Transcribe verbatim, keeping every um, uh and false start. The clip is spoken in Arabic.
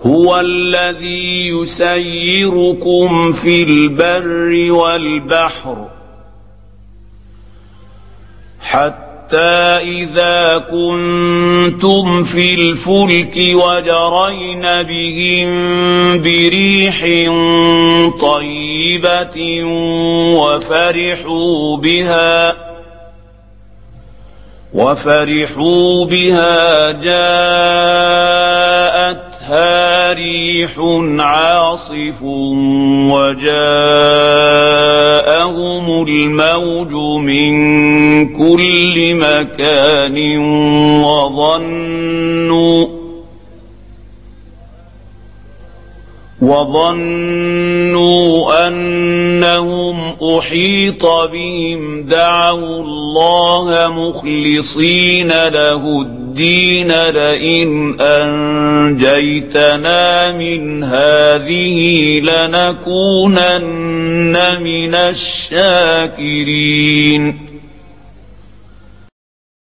هو الذي يسيركم في البر والبحر حتى إذا كنتم في الفلك وجرين بهم بريح طيبة وفرحوا بها وفرحوا بها جاءتها ريح عاصف وجاءهم الموج من كل مكان وظنوا وظنوا أنهم أحيط بهم دعوا الله مخلصين له الدين لئن أنجيتنا من هذه لنكونن من الشاكرين